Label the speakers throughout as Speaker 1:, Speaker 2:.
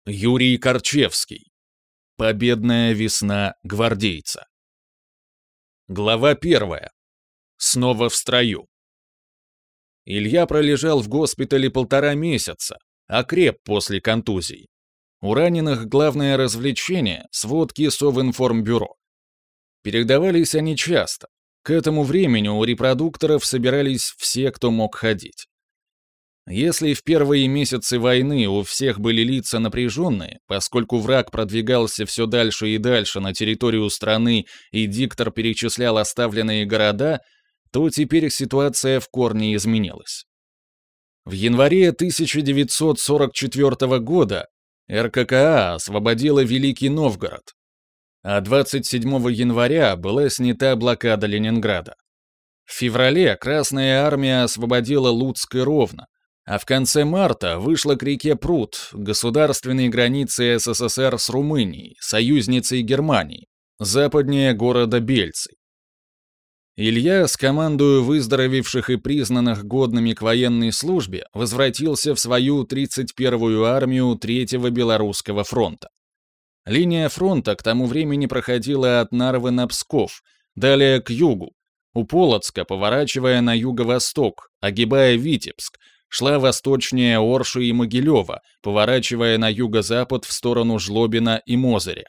Speaker 1: Юрий Корчевский. Победная весна гвардейца. Глава 1. Снова в строю. Илья пролежал в госпитале 1,5 месяца, окреп после контузий. У раненых главное развлечение — сводки Совинформбюро. Передавались они часто. К этому времени у репродукторов собирались все, кто мог ходить. Если в первые месяцы войны у всех были лица напряженные, поскольку враг продвигался все дальше и дальше на территорию страны и диктор перечислял оставленные города, то теперь ситуация в корне изменилась. В январе 1944 года РККА освободила Великий Новгород, а 27 января была снята блокада Ленинграда. В феврале Красная Армия освободила Луцк и Ровно, а в конце марта вышла к реке Прут, государственной границе СССР с Румынией, союзницей Германии, западнее города Бельцы. Илья с командою выздоровевших и признанных годными к военной службе возвратился в свою 31-ю армию 3-го Белорусского фронта. Линия фронта к тому времени проходила от Нарвы на Псков, далее к югу, у Полоцка поворачивая на юго-восток, огибая Витебск, шла восточнее Орши и Могилева, поворачивая на юго-запад в сторону Жлобина и Мозыря.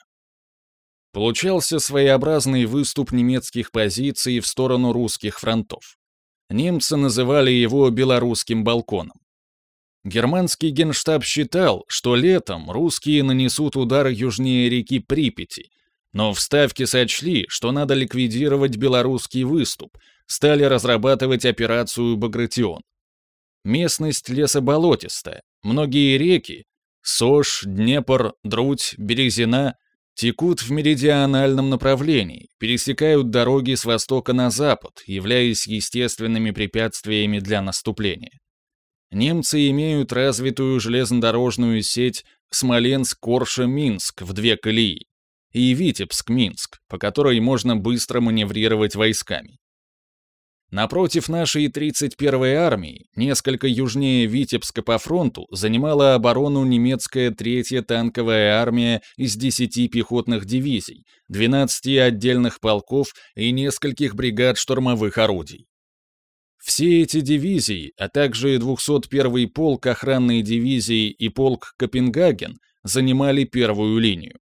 Speaker 1: Получался своеобразный выступ немецких позиций в сторону русских фронтов. Немцы называли его «белорусским балконом». Германский генштаб считал, что летом русские нанесут удар южнее реки Припяти, но в Ставке сочли, что надо ликвидировать белорусский выступ, стали разрабатывать операцию «Багратион». Местность лесоболотистая, многие реки — Сош, Днепр, Друдь, Березина — текут в меридиональном направлении, пересекают дороги с востока на запад, являясь естественными препятствиями для наступления. Немцы имеют развитую железнодорожную сеть Смоленск-Корша-Минск в 2 колеи и Витебск-Минск, по которой можно быстро маневрировать войсками. Напротив нашей 31-й армии, несколько южнее Витебска по фронту, занимала оборону немецкая 3-я танковая армия из 10 пехотных дивизий, 12 отдельных полков и нескольких бригад штурмовых орудий. Все эти дивизии, а также 201-й полк охранной дивизии и полк Копенгаген занимали первую линию.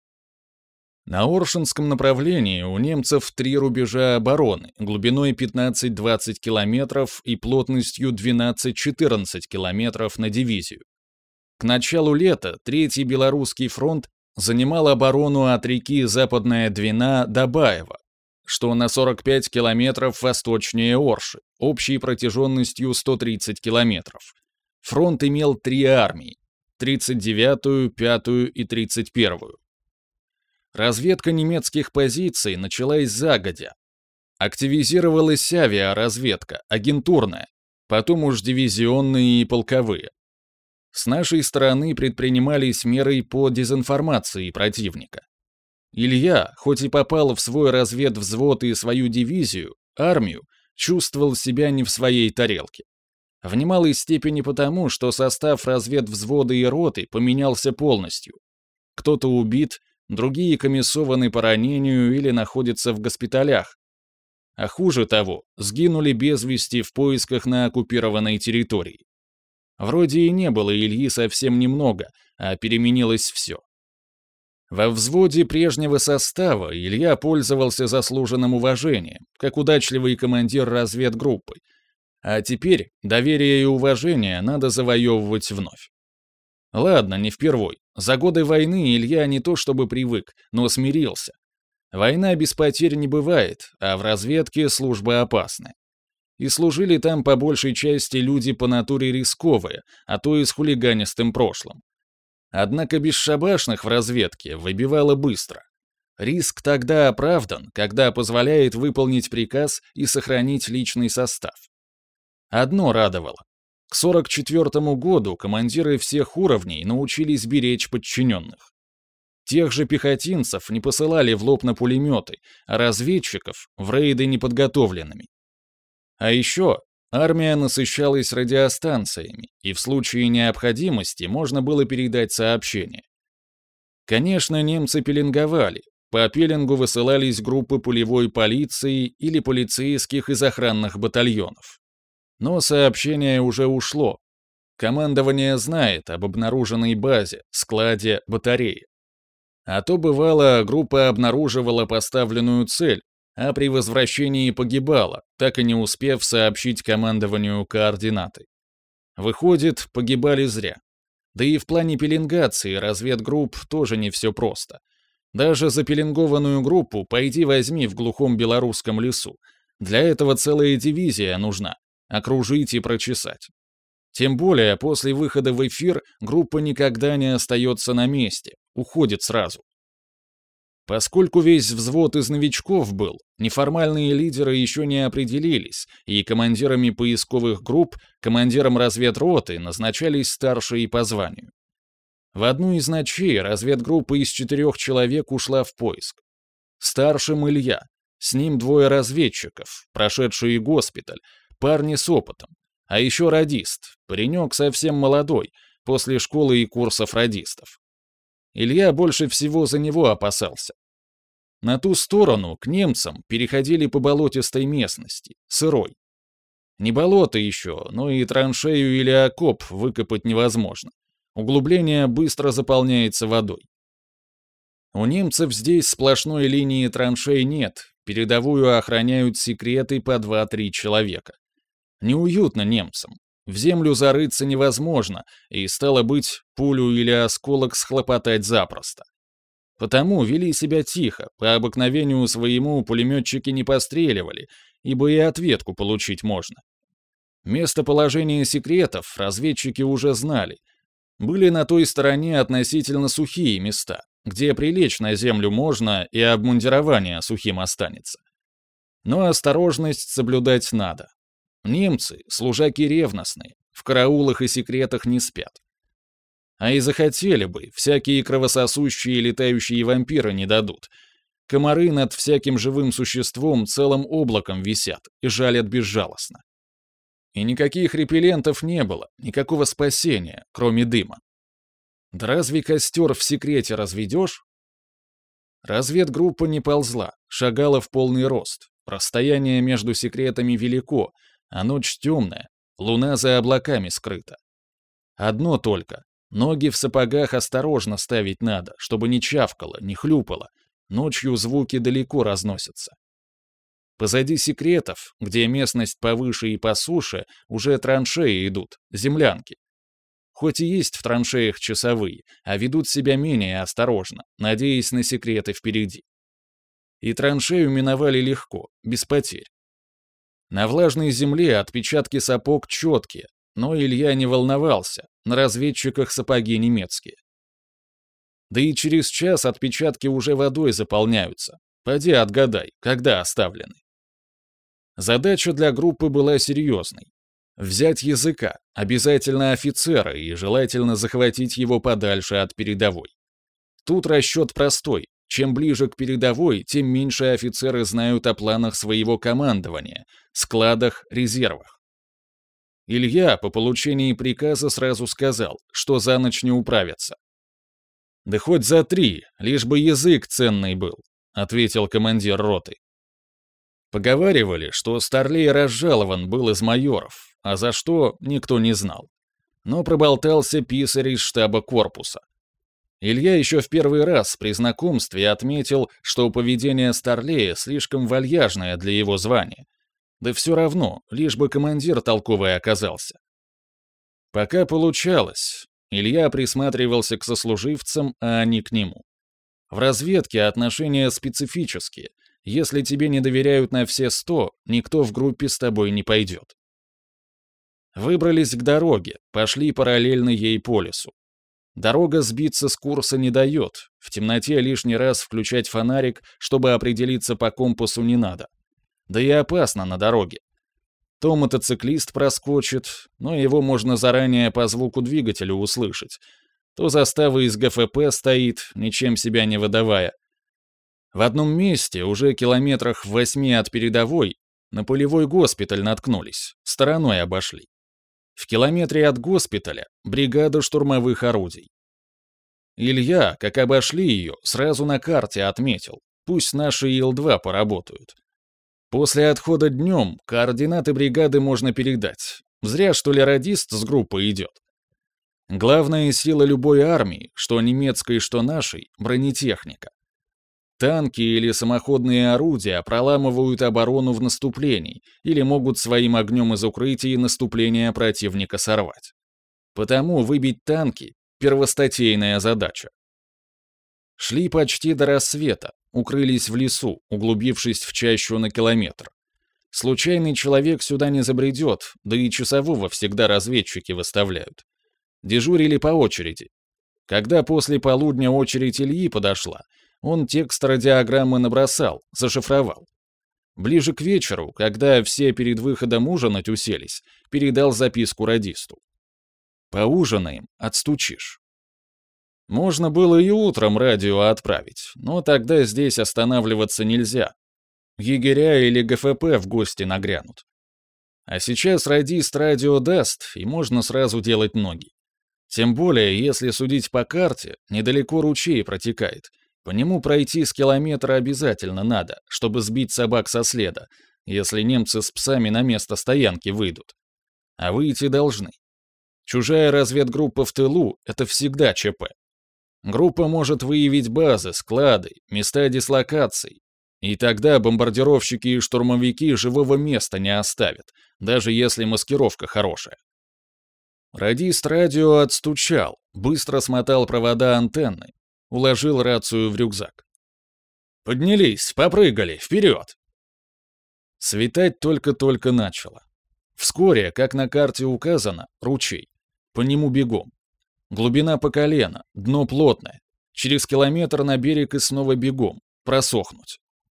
Speaker 1: На Оршинском направлении у немцев 3 рубежа обороны, глубиной 15-20 километров и плотностью 12-14 километров на дивизию. К началу лета 3-й Белорусский фронт занимал оборону от реки Западная Двина до Баева, что на 45 километров восточнее Орши, общей протяженностью 130 километров. Фронт имел 3 армии — 39-ю, 5-ю и 31-ю. Разведка немецких позиций началась загодя. Активизировалась авиаразведка, агентурная, потом уж дивизионные и полковые. С нашей стороны предпринимались меры по дезинформации противника. Илья, хоть и попал в свой разведвзвод и свою дивизию, армию, чувствовал себя не в своей тарелке. В немалой степени потому, что состав разведвзвода и роты поменялся полностью. Кто-то убит, другие комиссованы по ранению или находятся в госпиталях. А хуже того, сгинули без вести в поисках на оккупированной территории. Вроде и не было Ильи совсем немного, а переменилось все. Во взводе прежнего состава Илья пользовался заслуженным уважением, как удачливый командир разведгруппы. А теперь доверие и уважение надо завоевывать вновь. Ладно, не впервой. За годы войны Илья не то чтобы привык, но смирился. Война без потерь не бывает, а в разведке служба опасная. И служили там по большей части люди по натуре рисковые, а то и с хулиганистым прошлым. Однако бесшабашных в разведке выбивало быстро. Риск тогда оправдан, когда позволяет выполнить приказ и сохранить личный состав. Одно радовало. К 1944 году командиры всех уровней научились беречь подчиненных. Тех же пехотинцев не посылали в лоб на пулеметы, а разведчиков — в рейды неподготовленными. А еще армия насыщалась радиостанциями, и в случае необходимости можно было передать сообщение. Конечно, немцы пеленговали. По пеленгу высылались группы полевой полиции или полицейских из охранных батальонов. Но сообщение уже ушло. Командование знает об обнаруженной базе, складе, батарее. А то, бывало, группа обнаруживала поставленную цель, а при возвращении погибала, так и не успев сообщить командованию координаты. Выходит, погибали зря. Да и в плане пеленгации разведгрупп тоже не все просто. Даже запеленгованную группу пойди возьми в глухом белорусском лесу. Для этого целая дивизия нужна. Окружить и прочесать. Тем более, после выхода в эфир группа никогда не остается на месте, уходит сразу. Поскольку весь взвод из новичков был, неформальные лидеры еще не определились, и командирами поисковых групп, командиром разведроты назначались старшие по званию. В одну из ночей разведгруппа из 4 человек ушла в поиск. Старшим Илья, с ним 2 разведчиков, прошедшие госпиталь, парни с опытом, а еще радист, паренек совсем молодой, после школы и курсов радистов. Илья больше всего за него опасался. На ту сторону, к немцам, переходили по болотистой местности, сырой. Не болото еще, но и траншею или окоп выкопать невозможно. Углубление быстро заполняется водой. У немцев здесь сплошной линии траншей нет, передовую охраняют секреты по 2-3 человека. Неуютно немцам. В землю зарыться невозможно, и, стало быть, пулю или осколок схлопотать запросто. Потому вели себя тихо, по обыкновению своему пулеметчики не постреливали, ибо и ответку получить можно. Местоположение секретов разведчики уже знали. Были на той стороне относительно сухие места, где прилечь на землю можно и обмундирование сухим останется. Но осторожность соблюдать надо. Немцы — служаки ревностные, в караулах и секретах не спят. А и захотели бы, всякие кровососущие летающие вампиры не дадут. Комары над всяким живым существом целым облаком висят и жалят безжалостно. И никаких репеллентов не было, никакого спасения, кроме дыма. Да разве костер в секрете разведешь? Разведгруппа не ползла, шагала в полный рост. Расстояние между секретами велико, а ночь темная, луна за облаками скрыта. Одно только. Ноги в сапогах осторожно ставить надо, чтобы не чавкало, не хлюпало. Ночью звуки далеко разносятся. Позади секретов, где местность повыше и по суше, уже траншеи идут, землянки. Хоть и есть в траншеях часовые, а ведут себя менее осторожно, надеясь на секреты впереди. И траншею миновали легко, без потерь. На влажной земле отпечатки сапог четкие, но Илья не волновался, на разведчиках сапоги немецкие. Да и через час отпечатки уже водой заполняются. Поди отгадай, когда оставлены. Задача для группы была серьезной. Взять языка, обязательно офицера, и желательно захватить его подальше от передовой. Тут расчет простой. Чем ближе к передовой, тем меньше офицеры знают о планах своего командования, складах, резервах. Илья по получении приказа сразу сказал, что за ночь не управятся. «Да хоть за 3, лишь бы язык ценный был», — ответил командир роты. Поговаривали, что Старлей разжалован был из майоров, а за что никто не знал. Но проболтался писарь из штаба корпуса. Илья еще в первый раз при знакомстве отметил, что поведение Старлея слишком вальяжное для его звания. Да все равно, лишь бы командир толковый оказался. Пока получалось, Илья присматривался к сослуживцам, а они к нему. В разведке отношения специфические. Если тебе не доверяют на все 100, никто в группе с тобой не пойдет. Выбрались к дороге, пошли параллельно ей по лесу. Дорога сбиться с курса не дает, в темноте лишний раз включать фонарик, чтобы определиться по компасу, не надо. Да и опасно на дороге. То мотоциклист проскочит, но его можно заранее по звуку двигателя услышать, то застава из ГФП стоит, ничем себя не выдавая. В одном месте, уже километрах в 8 от передовой, на полевой госпиталь наткнулись, стороной обошли. В километре от госпиталя бригада штурмовых орудий. Илья, как обошли ее, сразу на карте отметил. Пусть наши Ил-2 поработают. После отхода днем координаты бригады можно передать. Зря, что ли, радист с группой идет. Главная сила любой армии, что немецкой, что нашей, бронетехника. Танки или самоходные орудия проламывают оборону в наступлении или могут своим огнем из укрытий наступление противника сорвать. Потому выбить танки — первостатейная задача. Шли почти до рассвета, укрылись в лесу, углубившись в чащу на километр. Случайный человек сюда не забредет, да и часового всегда разведчики выставляют. Дежурили по очереди. Когда после полудня очередь Ильи подошла, он текст радиограммы набросал, зашифровал. Ближе к вечеру, когда все перед выходом ужинать уселись, передал записку радисту. «Поужинаем, отстучишь». Можно было и утром радио отправить, но тогда здесь останавливаться нельзя. Егеря или ГФП в гости нагрянут. А сейчас радист радио даст, и можно сразу делать ноги. Тем более, если судить по карте, недалеко ручей протекает. По нему пройти с километра обязательно надо, чтобы сбить собак со следа, если немцы с псами на место стоянки выйдут. А выйти должны. Чужая разведгруппа в тылу — это всегда ЧП. Группа может выявить базы, склады, места дислокаций. И тогда бомбардировщики и штурмовики живого места не оставят, даже если маскировка хорошая. Радист радио отстучал, быстро смотал провода антенны, уложил рацию в рюкзак. «Поднялись, попрыгали, вперед!» Светать только-только начало. Вскоре, как на карте указано, ручей. По нему бегом. Глубина по колено, дно плотное. Через километр на берег и снова бегом. Просохнуть.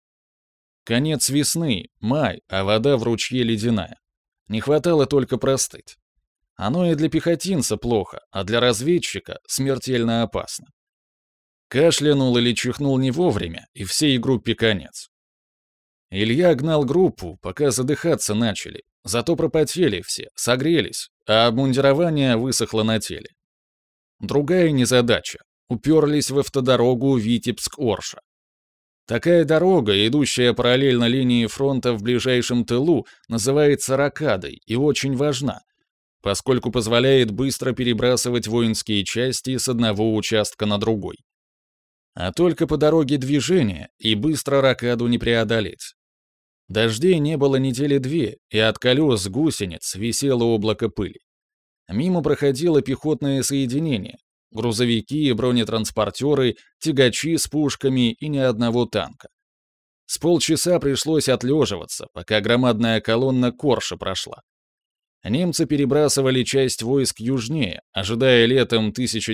Speaker 1: Конец весны, май, а вода в ручье ледяная. Не хватало только простыть. Оно и для пехотинца плохо, а для разведчика смертельно опасно. Кашлянул или чихнул не вовремя, и всей группе конец. Илья гнал группу, пока задыхаться начали, зато пропотели все, согрелись, а обмундирование высохло на теле. Другая незадача — уперлись в автодорогу Витебск-Орша. Такая дорога, идущая параллельно линии фронта в ближайшем тылу, называется рокадой и очень важна, поскольку позволяет быстро перебрасывать воинские части с одного участка на другой. А только по дороге движения и быстро рокаду не преодолеть. Дождей не было недели две, и от колес гусениц висело облако пыли. Мимо проходило пехотное соединение, грузовики, бронетранспортеры, тягачи с пушками и ни одного танка. С полчаса пришлось отлеживаться, пока громадная колонна Корша прошла. Немцы перебрасывали часть войск южнее, ожидая летом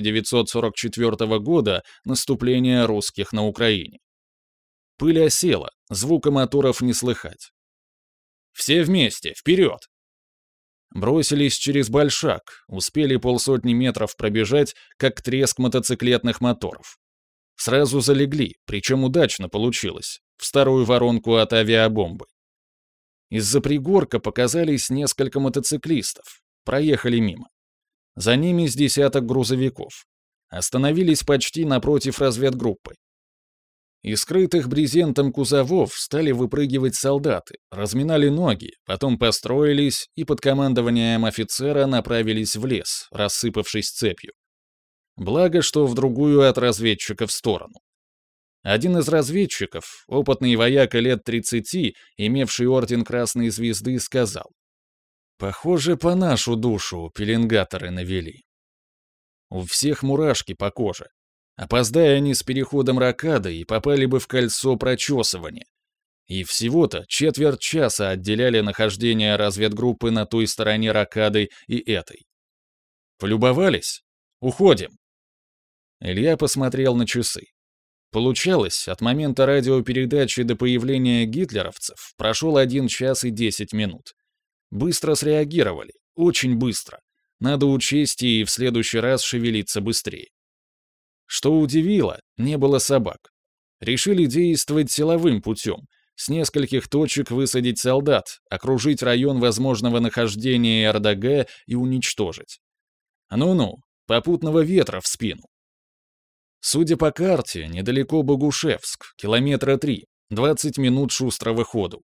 Speaker 1: 1944 года наступления русских на Украине. Пыль осела, звука моторов не слыхать. «Все вместе, вперед!» Бросились через большак, успели полсотни метров пробежать, как треск мотоциклетных моторов. Сразу залегли, причем удачно получилось, в старую воронку от авиабомбы. Из-за пригорка показались несколько мотоциклистов, проехали мимо. За ними с десяток грузовиков. Остановились почти напротив разведгруппы. Из скрытых брезентом кузовов стали выпрыгивать солдаты, разминали ноги, потом построились и под командованием офицера направились в лес, рассыпавшись цепью. Благо, что в другую от разведчиков сторону. Один из разведчиков, опытный вояка лет 30, имевший орден Красной Звезды, сказал: «Похоже, по нашу душу пеленгаторы навели». У всех мурашки по коже. Опоздая они с переходом рокады и попали бы в кольцо прочесывания. И всего-то четверть часа отделяли нахождение разведгруппы на той стороне рокады и этой. Полюбовались? Уходим. Илья посмотрел на часы. Получалось, от момента радиопередачи до появления гитлеровцев прошел 1 час и 10 минут. Быстро среагировали, очень быстро. Надо учесть и в следующий раз шевелиться быстрее. Что удивило, не было собак. Решили действовать силовым путем, с нескольких точек высадить солдат, окружить район возможного нахождения РДГ и уничтожить. Ну-ну, попутного ветра в спину. Судя по карте, недалеко Богушевск, километра 3, 20 минут шустрого ходу.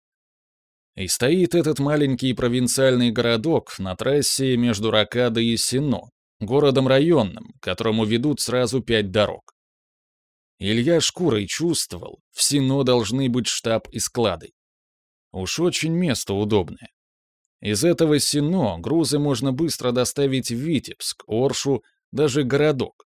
Speaker 1: И стоит этот маленький провинциальный городок на трассе между Ракадой и Сенно, городом районным, к которому ведут сразу 5 дорог. Илья шкурой чувствовал, в Сенно должны быть штаб и склады. Уж очень место удобное. Из этого Сенно грузы можно быстро доставить в Витебск, Оршу, даже городок.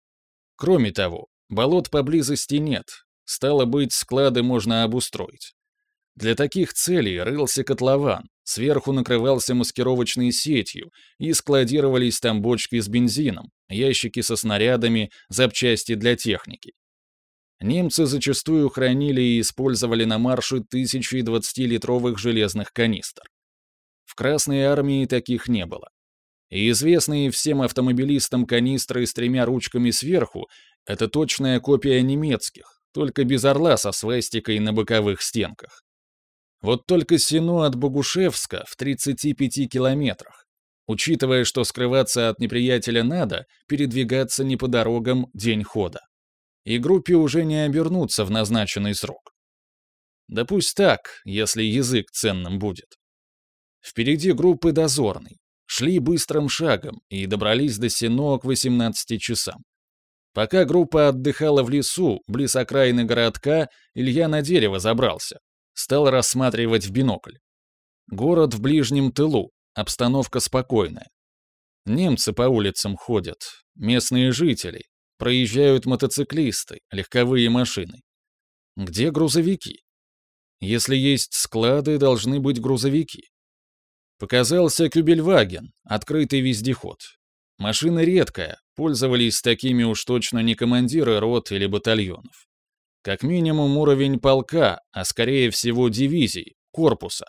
Speaker 1: Кроме того, болот поблизости нет, стало быть, склады можно обустроить. Для таких целей рылся котлован, сверху накрывался маскировочной сетью, и складировались там бочки с бензином, ящики со снарядами, запчасти для техники. Немцы зачастую хранили и использовали на марше тысячи 20-литровых железных канистр. В Красной армии таких не было. И известные всем автомобилистам канистры с 3 ручками сверху — это точная копия немецких, только без орла со свастикой на боковых стенках. Вот только Сенно от Богушевска в 35 километрах. Учитывая, что скрываться от неприятеля надо, передвигаться не по дорогам день хода. И группе уже не обернуться в назначенный срок. Да пусть так, если язык ценным будет. Впереди группы дозорной. Шли быстрым шагом и добрались до Сенно к 18 часам. Пока группа отдыхала в лесу, близ окраины городка, Илья на дерево забрался. Стал рассматривать в бинокль. Город в ближнем тылу, обстановка спокойная. Немцы по улицам ходят, местные жители, проезжают мотоциклисты, легковые машины. Где грузовики? Если есть склады, должны быть грузовики. Показался Кюбельваген, открытый вездеход. Машина редкая, пользовались такими уж точно не командиры рот или батальонов. Как минимум уровень полка, а скорее всего дивизии, корпуса.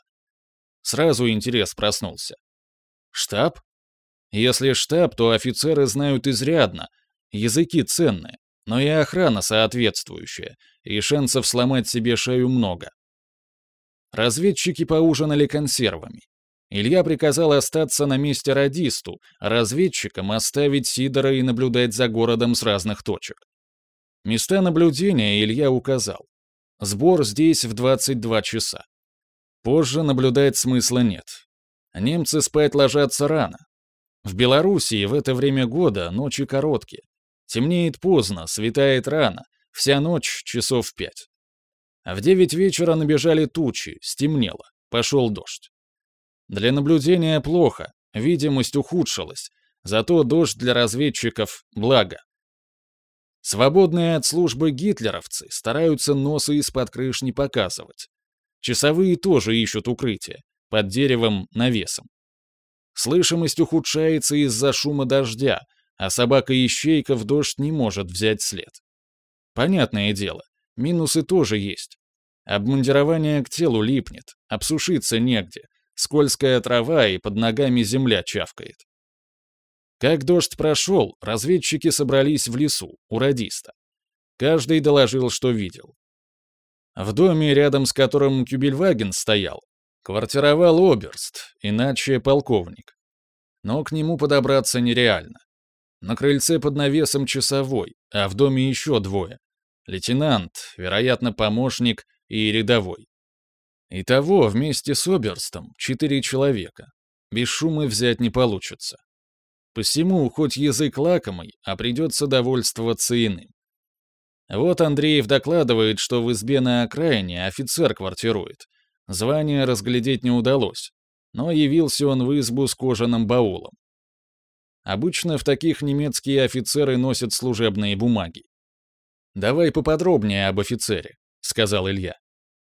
Speaker 1: Сразу интерес проснулся. Штаб? Если штаб, то офицеры знают изрядно, языки ценные, но и охрана соответствующая, и шансов сломать себе шею много. Разведчики поужинали консервами. Илья приказал остаться на месте радисту, а разведчикам оставить Сидора и наблюдать за городом с разных точек. Места наблюдения Илья указал. Сбор здесь в 22 часа. Позже наблюдать смысла нет. Немцы спать ложатся рано. В Белоруссии в это время года ночи короткие. Темнеет поздно, светает рано, вся ночь часов 5. А в 9 вечера набежали тучи, стемнело, пошел дождь. Для наблюдения плохо, видимость ухудшилась, зато дождь для разведчиков — благо. Свободные от службы гитлеровцы стараются носы из-под крыш не показывать. Часовые тоже ищут укрытие, под деревом, навесом. Слышимость ухудшается из-за шума дождя, а собака-ищейка в дождь не может взять след. Понятное дело, минусы тоже есть. Обмундирование к телу липнет, обсушиться негде. Скользкая трава и под ногами земля чавкает. Как дождь прошел, разведчики собрались в лесу, у радиста. Каждый доложил, что видел. В доме, рядом с которым Кюбельваген стоял, квартировал оберст, иначе полковник. Но к нему подобраться нереально. На крыльце под навесом часовой, а в доме еще 2. Лейтенант, вероятно, помощник и рядовой. Итого вместе с оберстом 4 человека. Без шума взять не получится. Посему, хоть язык лакомый, а придется довольствоваться иным. Вот Андреев докладывает, что в избе на окраине офицер квартирует. Звание разглядеть не удалось, но явился он в избу с кожаным баулом. Обычно в таких немецкие офицеры носят служебные бумаги. «Давай поподробнее об офицере», — сказал Илья.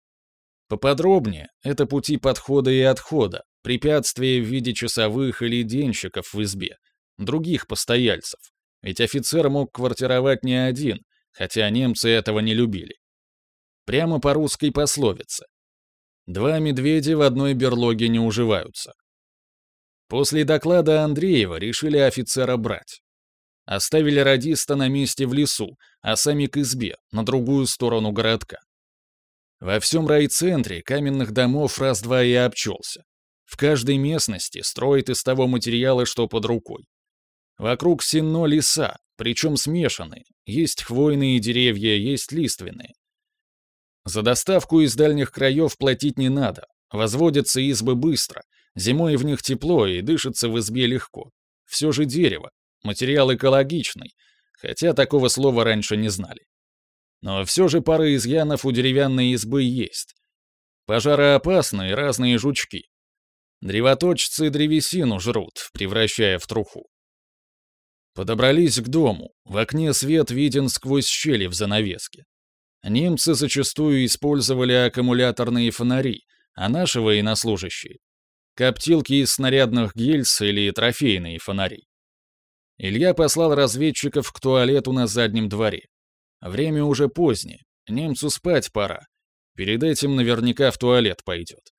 Speaker 1: Поподробнее — это пути подхода и отхода, препятствия в виде часовых или денщиков в избе, других постояльцев, ведь офицер мог квартировать не один, хотя немцы этого не любили. Прямо по русской пословице. 2 медведя в одной берлоге не уживаются. После доклада Андреева решили офицера брать. Оставили радиста на месте в лесу, а сами к избе, на другую сторону городка. Во всем райцентре каменных домов раз-два и обчелся. В каждой местности строят из того материала, что под рукой. Вокруг Сенно леса, причем смешанные. Есть хвойные деревья, есть лиственные. За доставку из дальних краев платить не надо. Возводятся избы быстро. Зимой в них тепло и дышится в избе легко. Все же дерево. Материал экологичный. Хотя такого слова раньше не знали. Но все же пара изъянов у деревянной избы есть. Пожароопасные разные жучки. Древоточцы древесину жрут, превращая в труху. Подобрались к дому. В окне свет виден сквозь щели в занавеске. Немцы зачастую использовали аккумуляторные фонари, а наши военнослужащие — коптилки из снарядных гильз или трофейные фонари. Илья послал разведчиков к туалету на заднем дворе. Время уже позднее, немцу спать пора. Перед этим наверняка в туалет пойдет.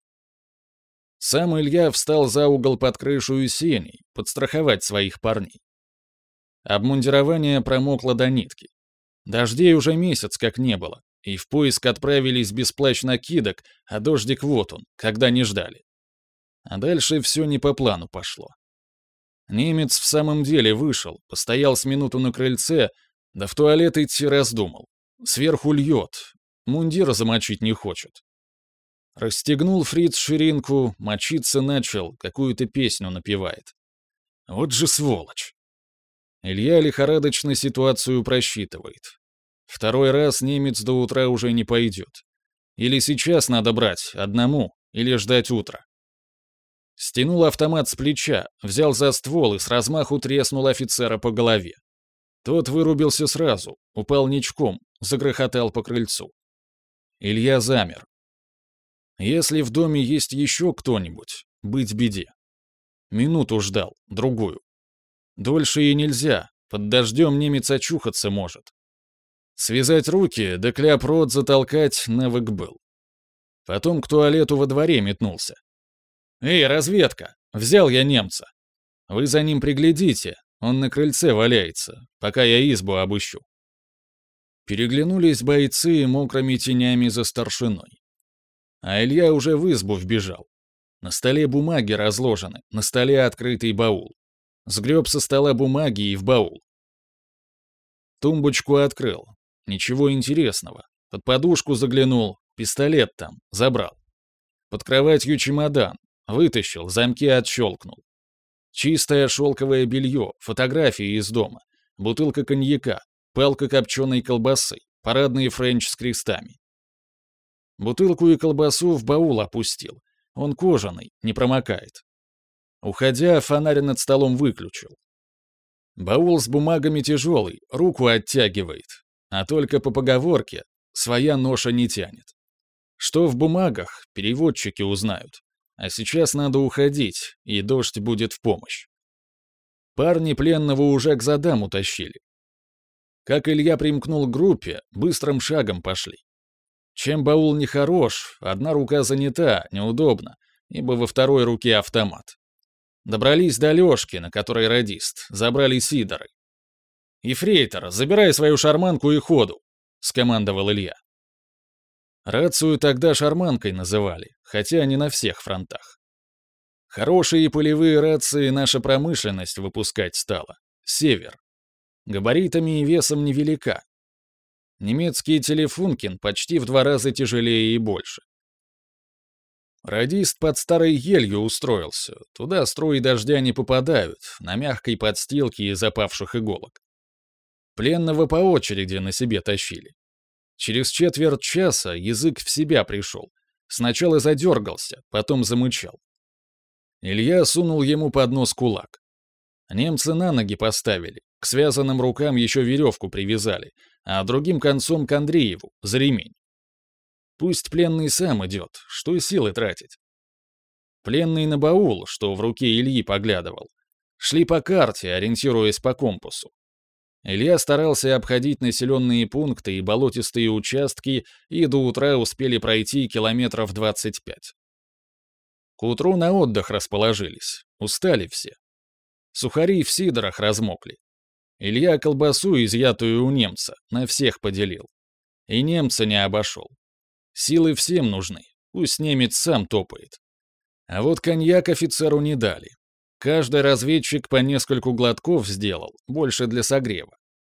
Speaker 1: Сам Илья встал за угол под крышу сеней, подстраховать своих парней. Обмундирование промокло до нитки. Дождей уже месяц как не было, и в поиск отправились без плащ-накидок, а дождик вот он, когда не ждали. А дальше все не по плану пошло. Немец в самом деле вышел, постоял с минуту на крыльце, да в туалет идти раздумал. Сверху льет, мундир замочить не хочет. Расстегнул фриц ширинку, мочиться начал, какую-то песню напевает. Вот же сволочь. Илья лихорадочно ситуацию просчитывает. Второй раз немец до утра уже не пойдет. Или сейчас надо брать, одному, или ждать утра. Стянул автомат с плеча, взял за ствол и с размаху треснул офицера по голове. Тот вырубился сразу, упал ничком, загрохотал по крыльцу. Илья замер. Если в доме есть еще кто-нибудь, быть беде. Минуту ждал, другую. Дольше и нельзя, под дождем немец очухаться может. Связать руки, да кляп рот затолкать навык был. Потом к туалету во дворе метнулся. «Эй, разведка! Взял я немца. Вы за ним приглядите, он на крыльце валяется, пока я избу обыщу». Переглянулись бойцы мокрыми тенями за старшиной. А Илья уже в избу вбежал. На столе бумаги разложены, на столе открытый баул. Сгреб со стола бумаги и в баул. Тумбочку открыл. Ничего интересного. Под подушку заглянул, пистолет там, забрал. Под кроватью чемодан. Вытащил, замки отщелкнул. Чистое шелковое белье, фотографии из дома, бутылка коньяка, палка копченой колбасы, парадный френч с крестами. Бутылку и колбасу в баул опустил. Он кожаный, не промокает. Уходя, фонарь над столом выключил. Баул с бумагами тяжелый, руку оттягивает, а только по поговорке «своя ноша не тянет». Что в бумагах, переводчики узнают. А сейчас надо уходить, и дождь будет в помощь. Парни пленного уже к задам утащили. Как Илья примкнул к группе, быстрым шагом пошли. Чем баул нехорош, одна рука занята, неудобно, ибо во второй руке автомат. Добрались до Лёшки, на которой радист, забрали сидоры. «Ефрейтор, забирай свою шарманку и ходу», — скомандовал Илья. Рацию тогда шарманкой называли, хотя не на всех фронтах. Хорошие полевые рации наша промышленность выпускать стала. Север. Габаритами и весом невелика. Немецкий телефункин почти в 2 раза тяжелее и больше. Радист под старой елью устроился. Туда струи дождя не попадают, на мягкой подстилке из опавших иголок. Пленного по очереди на себе тащили. Через четверть часа язык в себя пришел. Сначала задергался, потом замычал. Илья сунул ему под нос кулак. Немцы на ноги поставили, к связанным рукам еще веревку привязали, а другим концом к Андрееву, за ремень. Пусть пленный сам идет, что и силы тратить. Пленный на баул, что в руке Ильи поглядывал. Шли по карте, ориентируясь по компасу. Илья старался обходить населенные пункты и болотистые участки, и до утра успели пройти километров 25. К утру на отдых расположились, устали все. Сухари в сидорах размокли. Илья колбасу, изъятую у немца, на всех поделил. И немца не обошел. Силы всем нужны, пусть немец сам топает. А вот коньяк офицеру не дали. Каждый разведчик по нескольку глотков сделал, больше для согрева.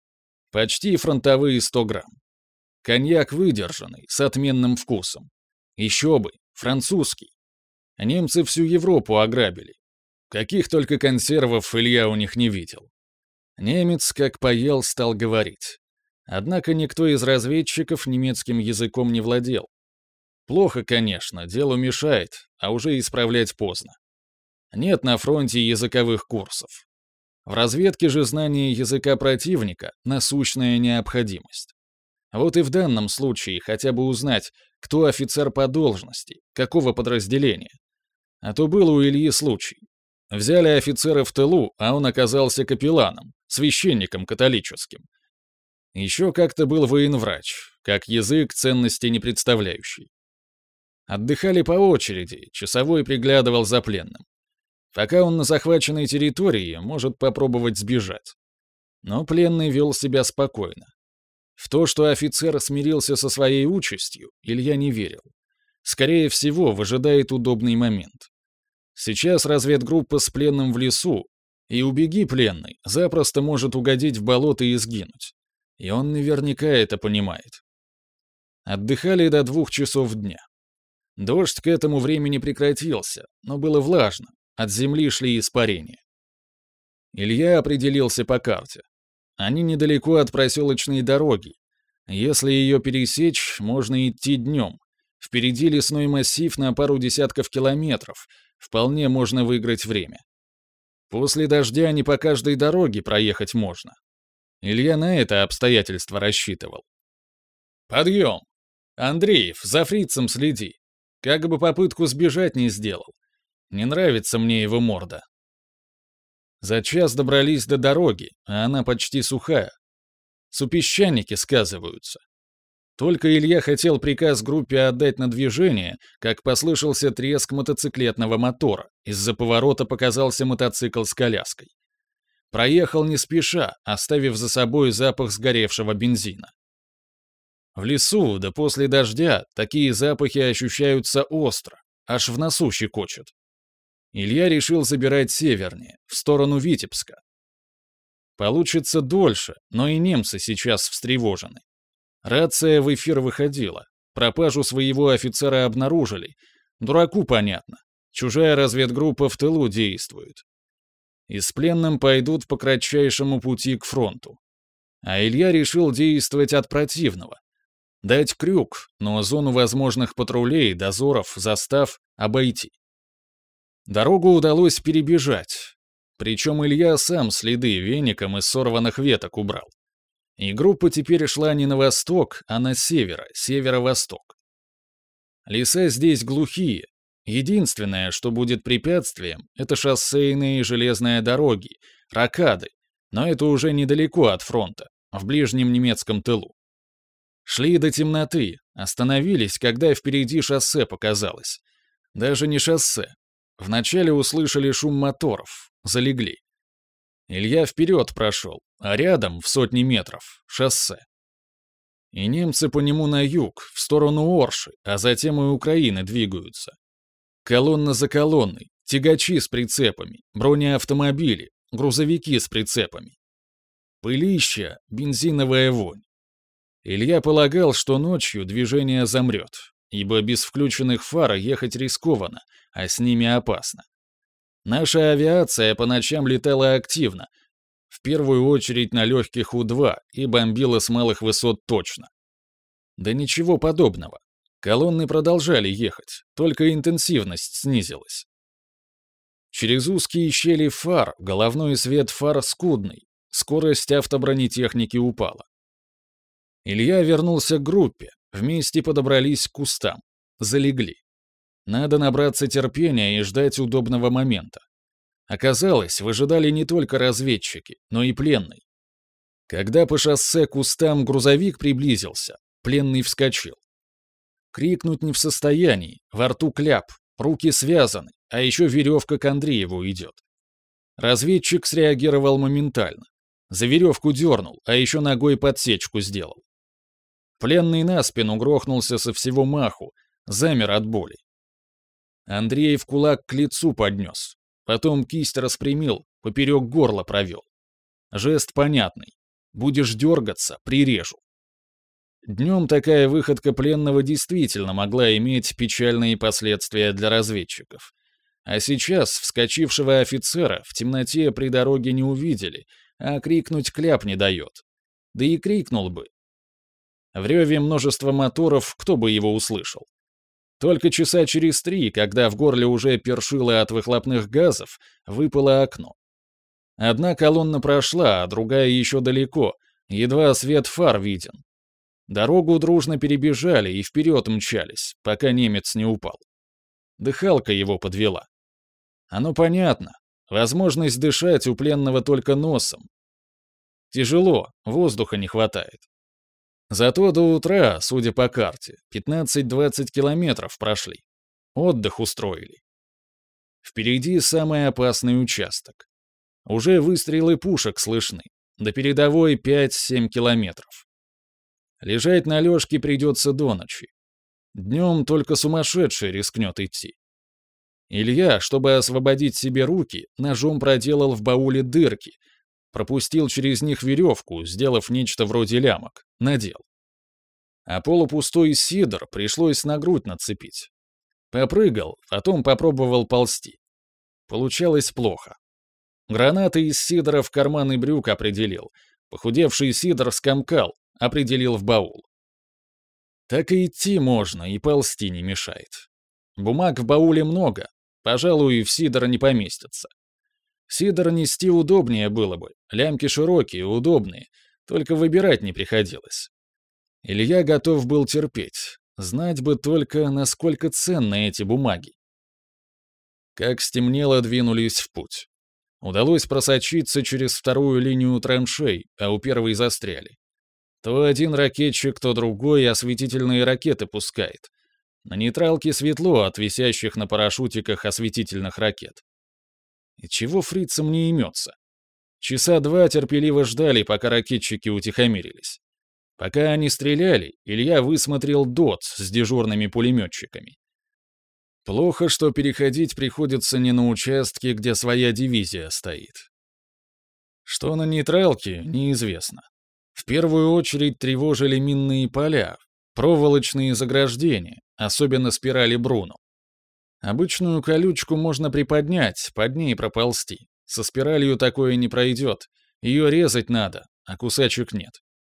Speaker 1: Почти фронтовые 100 грамм. Коньяк выдержанный, с отменным вкусом. Еще бы, французский. Немцы всю Европу ограбили. Каких только консервов Илья у них не видел. Немец, как поел, стал говорить. Однако никто из разведчиков немецким языком не владел. Плохо, конечно, делу мешает, а уже исправлять поздно. Нет на фронте языковых курсов. В разведке же знание языка противника — насущная необходимость. Вот и в данном случае хотя бы узнать, кто офицер по должности, какого подразделения. А то был у Ильи случай. Взяли офицера в тылу, а он оказался капелланом, священником католическим. Еще как-то был военврач, как язык ценности не представляющий. Отдыхали по очереди, часовой приглядывал за пленным. Пока он на захваченной территории, может попробовать сбежать. Но пленный вел себя спокойно. В то, что офицер смирился со своей участью, Илья не верил. Скорее всего, выжидает удобный момент. Сейчас разведгруппа с пленным в лесу, и убеги пленный, запросто может угодить в болото и сгинуть. И он наверняка это понимает. Отдыхали до 2 часов дня. Дождь к этому времени прекратился, но было влажно, от земли шли испарения. Илья определился по карте. Они недалеко от проселочной дороги. Если ее пересечь, можно идти днем. Впереди лесной массив на пару десятков километров. Вполне можно выиграть время. После дождя не по каждой дороге проехать можно. Илья на это обстоятельство рассчитывал. «Подъем! Андреев, за фрицем следи. Как бы попытку сбежать не сделал. Не нравится мне его морда». За час добрались до дороги, а она почти сухая. Супесчаники сказываются. Только Илья хотел приказ группе отдать на движение, как послышался треск мотоциклетного мотора. Из-за поворота показался мотоцикл с коляской. Проехал не спеша, оставив за собой запах сгоревшего бензина. В лесу, да после дождя, такие запахи ощущаются остро, аж в носу щекочут. Илья решил забирать севернее, в сторону Витебска. Получится дольше, но и немцы сейчас встревожены. Рация в эфир выходила. Пропажу своего офицера обнаружили. Дураку понятно. Чужая разведгруппа в тылу действует. И с пленным пойдут по кратчайшему пути к фронту. А Илья решил действовать от противного. Дать крюк, но зону возможных патрулей, дозоров, застав обойти. Дорогу удалось перебежать. Причем Илья сам следы веником из сорванных веток убрал. И группа теперь шла не на восток, а на северо-восток. Леса здесь глухие. Единственное, что будет препятствием, это шоссейные и железные дороги, рокады, но это уже недалеко от фронта, в ближнем немецком тылу. Шли до темноты, остановились, когда впереди шоссе показалось. Даже не шоссе. Вначале услышали шум моторов, залегли. Илья вперед прошел, а рядом, в сотни метров, шоссе. И немцы по нему на юг, в сторону Орши, а затем и Украины двигаются. Колонна за колонной, тягачи с прицепами, бронеавтомобили, грузовики с прицепами. Пылища, бензиновая вонь. Илья полагал, что ночью движение замрет, ибо без включенных фар ехать рискованно, а с ними опасно. Наша авиация по ночам летала активно, в первую очередь на легких У-2 и бомбила с малых высот точно. Да ничего подобного. Колонны продолжали ехать, только интенсивность снизилась. Через узкие щели фар головной свет фар скудный, скорость автобронетехники упала. Илья вернулся к группе, вместе подобрались к кустам, залегли. Надо набраться терпения и ждать удобного момента. Оказалось, выжидали не только разведчики, но и пленный. Когда по шоссе к кустам грузовик приблизился, пленный вскочил. Крикнуть не в состоянии, во рту кляп, руки связаны, а еще веревка к Андрееву идет. Разведчик среагировал моментально. За веревку дернул, а еще ногой подсечку сделал. Пленный на спину грохнулся со всего маху, замер от боли. Андреев кулак к лицу поднес, потом кисть распрямил, поперек горла провел. Жест понятный. Будешь дергаться — прирежу. Днем такая выходка пленного действительно могла иметь печальные последствия для разведчиков. А сейчас вскочившего офицера в темноте при дороге не увидели, а крикнуть кляп не дает. Да и крикнул бы. В реве множество моторов, кто бы его услышал. Только часа через 3, когда в горле уже першило от выхлопных газов, выпало окно. Одна колонна прошла, а другая еще далеко, едва свет фар виден. Дорогу дружно перебежали и вперед мчались, пока немец не упал. Дыхалка его подвела. Оно понятно. Возможность дышать у пленного только носом. Тяжело, воздуха не хватает. Зато до утра, судя по карте, 15-20 километров прошли. Отдых устроили. Впереди самый опасный участок. Уже выстрелы пушек слышны. До передовой 5-7 километров. Лежать на лёжке придется до ночи. Днем только сумасшедший рискнет идти. Илья, чтобы освободить себе руки, ножом проделал в бауле дырки, пропустил через них веревку, сделав нечто вроде лямок, надел. А полупустой сидр пришлось на грудь нацепить. Попрыгал, потом попробовал ползти. Получалось плохо. Гранаты из сидора в карманы брюк определил. Похудевший сидор скомкал, определил в баул. Так и идти можно, и ползти не мешает. Бумаг в бауле много, пожалуй, в сидор не поместится. Сидор нести удобнее было бы, лямки широкие, удобные, только выбирать не приходилось. Илья готов был терпеть, знать бы только, насколько ценны эти бумаги. Как стемнело, двинулись в путь. Удалось просочиться через вторую линию траншей, а у первой застряли. То один ракетчик, то другой осветительные ракеты пускает. На нейтралке светло от висящих на парашютиках осветительных ракет. И чего фрицам не имется? Часа 2 терпеливо ждали, пока ракетчики утихомирились. Пока они стреляли, Илья высмотрел ДОТ с дежурными пулеметчиками. Плохо, что переходить приходится не на участке, где своя дивизия стоит. Что на нейтралке, неизвестно. В первую очередь тревожили минные поля, проволочные заграждения, особенно спирали Бруно. Обычную колючку можно приподнять, под ней проползти. Со спиралью такое не пройдет. Ее резать надо, а кусачек нет.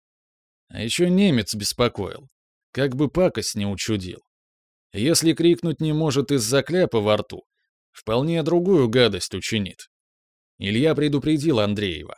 Speaker 1: А еще немец беспокоил. Как бы пакость не учудил. Если крикнуть не может из-за кляпа во рту, вполне другую гадость учинит. Илья предупредил Андреева.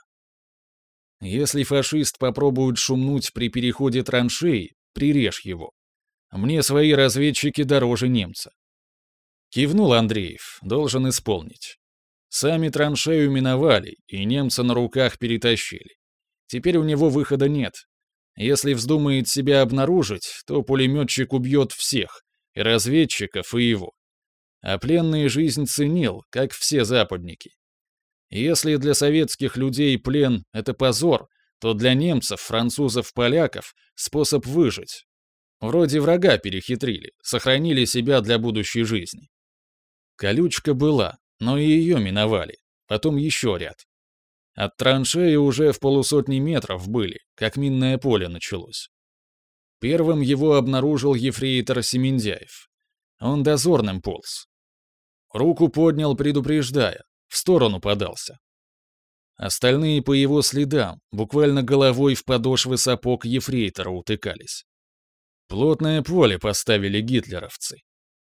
Speaker 1: Если фашист попробует шумнуть при переходе траншеи, прирежь его. Мне свои разведчики дороже немца. Кивнул Андреев, должен исполнить. Сами траншею миновали, и немца на руках перетащили. Теперь у него выхода нет. Если вздумает себя обнаружить, то пулеметчик убьет всех, и разведчиков, и его. А пленный жизнь ценил, как все западники. Если для советских людей плен — это позор, то для немцев, французов, поляков — способ выжить. Вроде врага перехитрили, сохранили себя для будущей жизни. Колючка была, но и ее миновали, потом еще ряд. От траншеи уже в 150 метров были, как минное поле началось. Первым его обнаружил ефрейтор Семендяев. Он дозорным полз. Руку поднял, предупреждая, в сторону подался. Остальные по его следам, буквально головой в подошвы сапог ефрейтора утыкались. Плотное поле поставили гитлеровцы.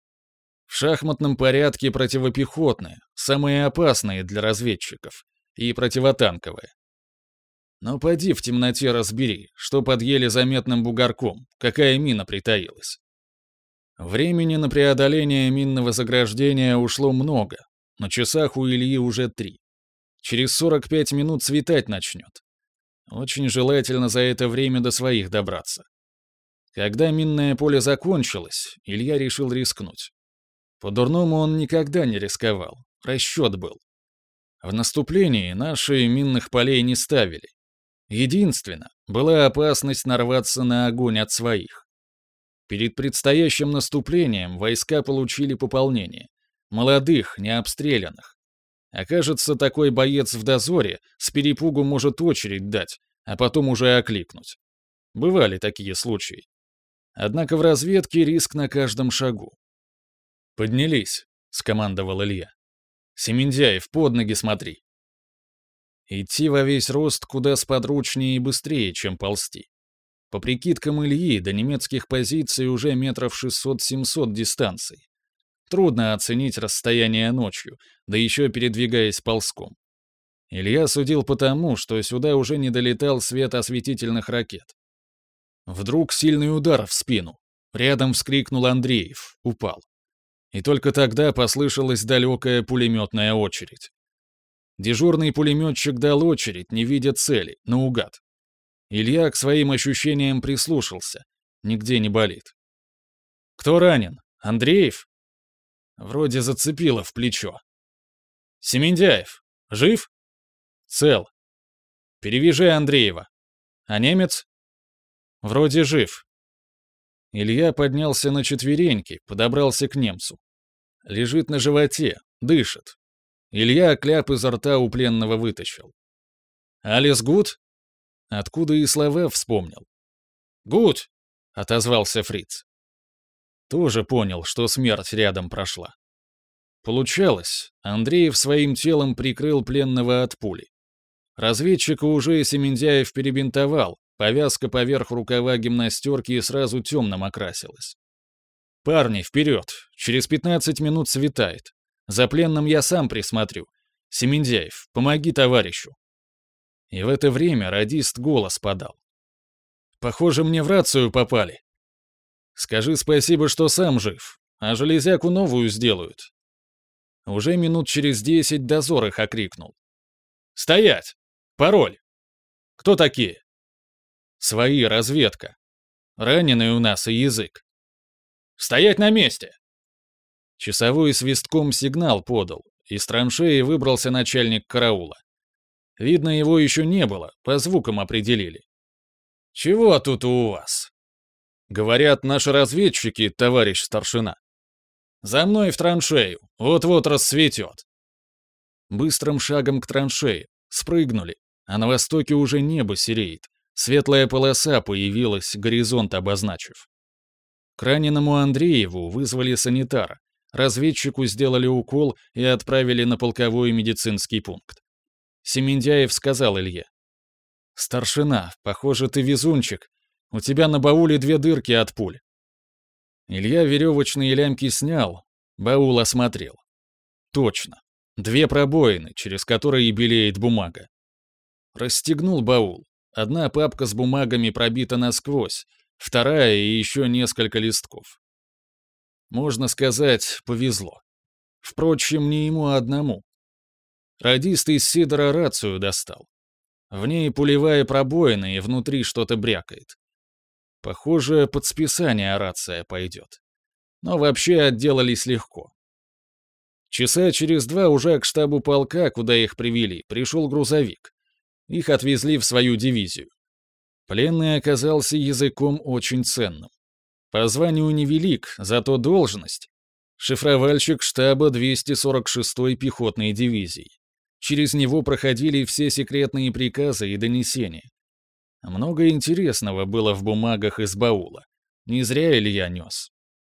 Speaker 1: В шахматном порядке противопехотные, самые опасные для разведчиков, и противотанковые. Но поди в темноте разбери, что под еле заметным бугорком, какая мина притаилась. Времени на преодоление минного заграждения ушло много, на часах у Ильи уже 3. Через 45 минут светать начнет. Очень желательно за это время до своих добраться. Когда минное поле закончилось, Илья решил рискнуть. По-дурному он никогда не рисковал, расчет был. В наступлении наши минных полей не ставили. Единственно, была опасность нарваться на огонь от своих. Перед предстоящим наступлением войска получили пополнение. Молодых, не обстрелянных. Окажется такой боец в дозоре, с перепугу может очередь дать, а потом уже окликнуть. Бывали такие случаи. Однако в разведке риск на каждом шагу. «Поднялись», — скомандовал Илья. «Семендяев, под ноги смотри». Идти во весь рост куда сподручнее и быстрее, чем ползти. По прикидкам Ильи, до немецких позиций уже метров 600-700 дистанции. Трудно оценить расстояние ночью, да еще передвигаясь ползком. Илья судил по тому, что сюда уже не долетал свет осветительных ракет. Вдруг сильный удар в спину. Рядом вскрикнул Андреев, упал. И только тогда послышалась далекая пулеметная очередь. Дежурный пулеметчик дал очередь, не видя цели, наугад. Илья к своим ощущениям прислушался. Нигде не болит. «Кто ранен? Андреев?» Вроде зацепило в плечо. «Семендяев, жив?» «Цел. Перевяжи Андреева. А немец?» «Вроде жив». Илья поднялся на четвереньки, подобрался к немцу. Лежит на животе, дышит. Илья кляп изо рта у пленного вытащил. «Алис гуд?» Откуда и слова вспомнил. «Гуд!» — отозвался фриц. Тоже понял, что смерть рядом прошла. Получалось, Андреев своим телом прикрыл пленного от пули. Разведчика уже Семендяев перебинтовал, повязка поверх рукава гимнастерки сразу темным окрасилась. «Парни, вперед! Через 15 минут светает. За пленным я сам присмотрю. Семендяев, помоги товарищу». И в это время радист голос подал. «Похоже, мне в рацию попали. Скажи спасибо, что сам жив, а железяку новую сделают». Уже минут через 10 дозор их окрикнул. «Стоять! Пароль! Кто такие?» «Свои, разведка. Раненый у нас и язык». «Стоять на месте!» Часовой свистком сигнал подал, из траншеи выбрался начальник караула. Видно, его еще не было, по звукам определили. «Чего тут у вас?» «Говорят, наши разведчики, товарищ старшина». «За мной в траншею, вот-вот рассветет». Быстрым шагом к траншее, спрыгнули, а на востоке уже небо сереет, светлая полоса появилась, горизонт обозначив. К раненому Андрееву вызвали санитара, разведчику сделали укол и отправили на полковой медицинский пункт. Семендяев сказал Илье. «Старшина, похоже, ты везунчик. У тебя на бауле 2 дырки от пуль». Илья веревочные лямки снял, баул осмотрел. Точно. 2 пробоины, через которые белеет бумага. Расстегнул баул. Одна папка с бумагами пробита насквозь, вторая и еще несколько листков. Можно сказать, повезло. Впрочем, не ему одному. Радист из Сидора рацию достал. В ней пулевая пробоина, и внутри что-то брякает. Похоже, под списание рация пойдет. Но вообще отделались легко. Часа через 2 уже к штабу полка, куда их привели, пришел грузовик. Их отвезли в свою дивизию. Пленный оказался языком очень ценным. По званию невелик, зато должность. Шифровальщик штаба 246-й пехотной дивизии. Через него проходили все секретные приказы и донесения. Много интересного было в бумагах из баула. Не зря Илья нес.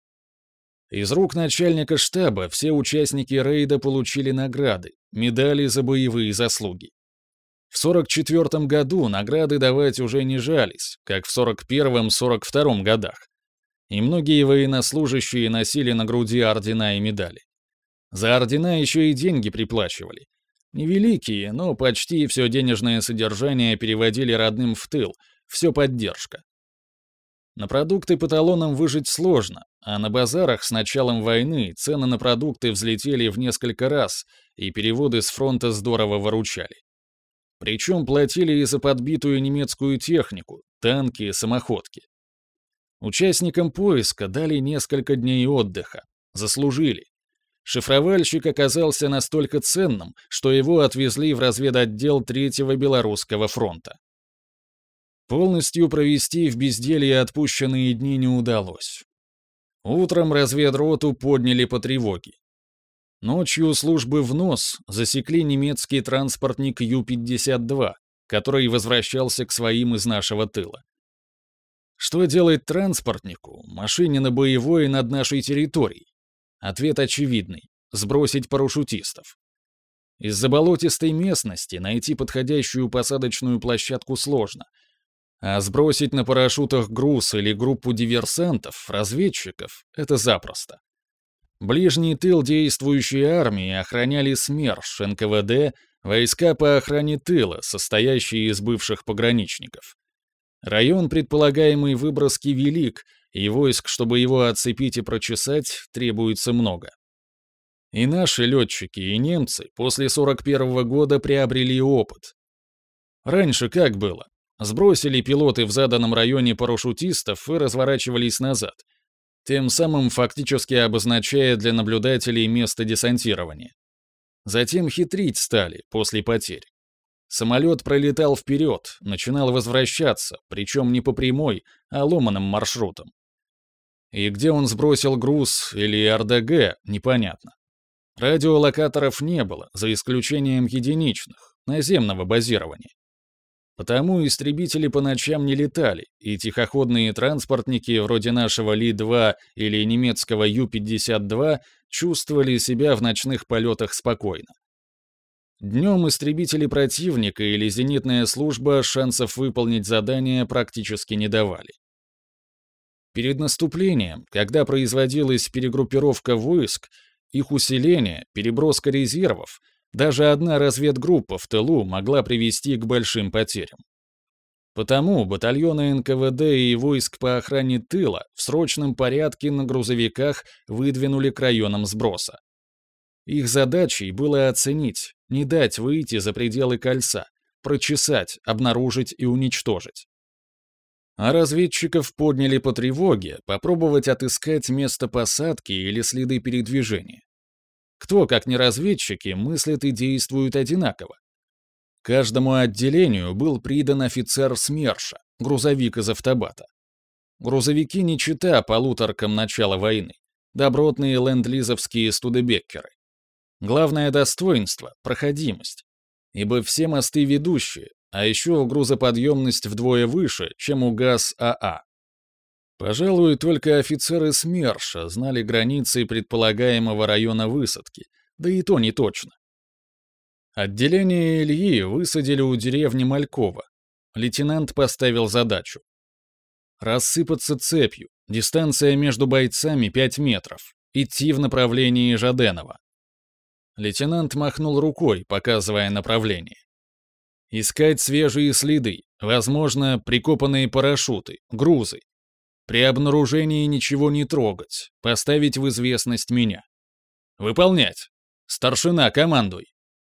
Speaker 1: Из рук начальника штаба все участники рейда получили награды, медали за боевые заслуги. В 44 году награды давать уже не жались, как в 41-42 годах. И многие военнослужащие носили на груди ордена и медали. За ордена еще и деньги приплачивали. Невеликие, но почти все денежное содержание переводили родным в тыл, все поддержка. На продукты по талонам выжить сложно, а на базарах с началом войны цены на продукты взлетели в несколько раз, и переводы с фронта здорово выручали. Причем платили и за подбитую немецкую технику, танки, самоходки. Участникам поиска дали несколько дней отдыха, заслужили. Шифровальщик оказался настолько ценным, что его отвезли в разведотдел 3-го Белорусского фронта. Полностью провести в безделье отпущенные дни не удалось. Утром разведроту подняли по тревоге. Ночью службы в нос засекли немецкий транспортник Ю-52, который возвращался к своим из нашего тыла. Что делать транспортнику, машине на боевой над нашей территорией? Ответ очевидный — сбросить парашютистов. Из-за болотистой местности найти подходящую посадочную площадку сложно, а сбросить на парашютах груз или группу диверсантов, разведчиков — это запросто. Ближний тыл действующей армии охраняли СМЕРШ, НКВД, войска по охране тыла, состоящие из бывших пограничников. Район предполагаемой выброски велик, и войск, чтобы его оцепить и прочесать, требуется много. И наши летчики, и немцы после 41-го года приобрели опыт. Раньше как было? Сбросили пилоты в заданном районе парашютистов и разворачивались назад, тем самым фактически обозначая для наблюдателей место десантирования. Затем хитрить стали после потерь. Самолет пролетал вперед, начинал возвращаться, причем не по прямой, а ломаным маршрутом. И где он сбросил груз или РДГ, непонятно. Радиолокаторов не было, за исключением единичных, наземного базирования. Потому истребители по ночам не летали, и тихоходные транспортники вроде нашего Ли-2 или немецкого Ю-52 чувствовали себя в ночных полетах спокойно. Днем истребители противника или зенитная служба шансов выполнить задание практически не давали. Перед наступлением, когда производилась перегруппировка войск, их усиление, переброска резервов, даже одна разведгруппа в тылу могла привести к большим потерям. Потому батальоны НКВД и войск по охране тыла в срочном порядке на грузовиках выдвинули к районам сброса. Их задачей было оценить, не дать выйти за пределы кольца, прочесать, обнаружить и уничтожить. А разведчиков подняли по тревоге попробовать отыскать место посадки или следы передвижения. Кто, как не разведчики, мыслит и действует одинаково? Каждому отделению был придан офицер СМЕРШа, грузовик из автобата. Грузовики не чета полуторкам начала войны, добротные ленд-лизовские студебеккеры. Главное достоинство — проходимость, ибо все мосты ведущие, а еще грузоподъемность вдвое выше, чем у ГАЗ-АА. Пожалуй, только офицеры СМЕРШа знали границы предполагаемого района высадки, да и то не точно. Отделение Ильи высадили у деревни Малькова. Лейтенант поставил задачу. Рассыпаться цепью, дистанция между бойцами 5 метров, идти в направлении Жаденова. Лейтенант махнул рукой, показывая направление. Искать свежие следы, возможно, прикопанные парашюты, грузы. При обнаружении ничего не трогать, поставить в известность меня. Выполнять. Старшина, командуй.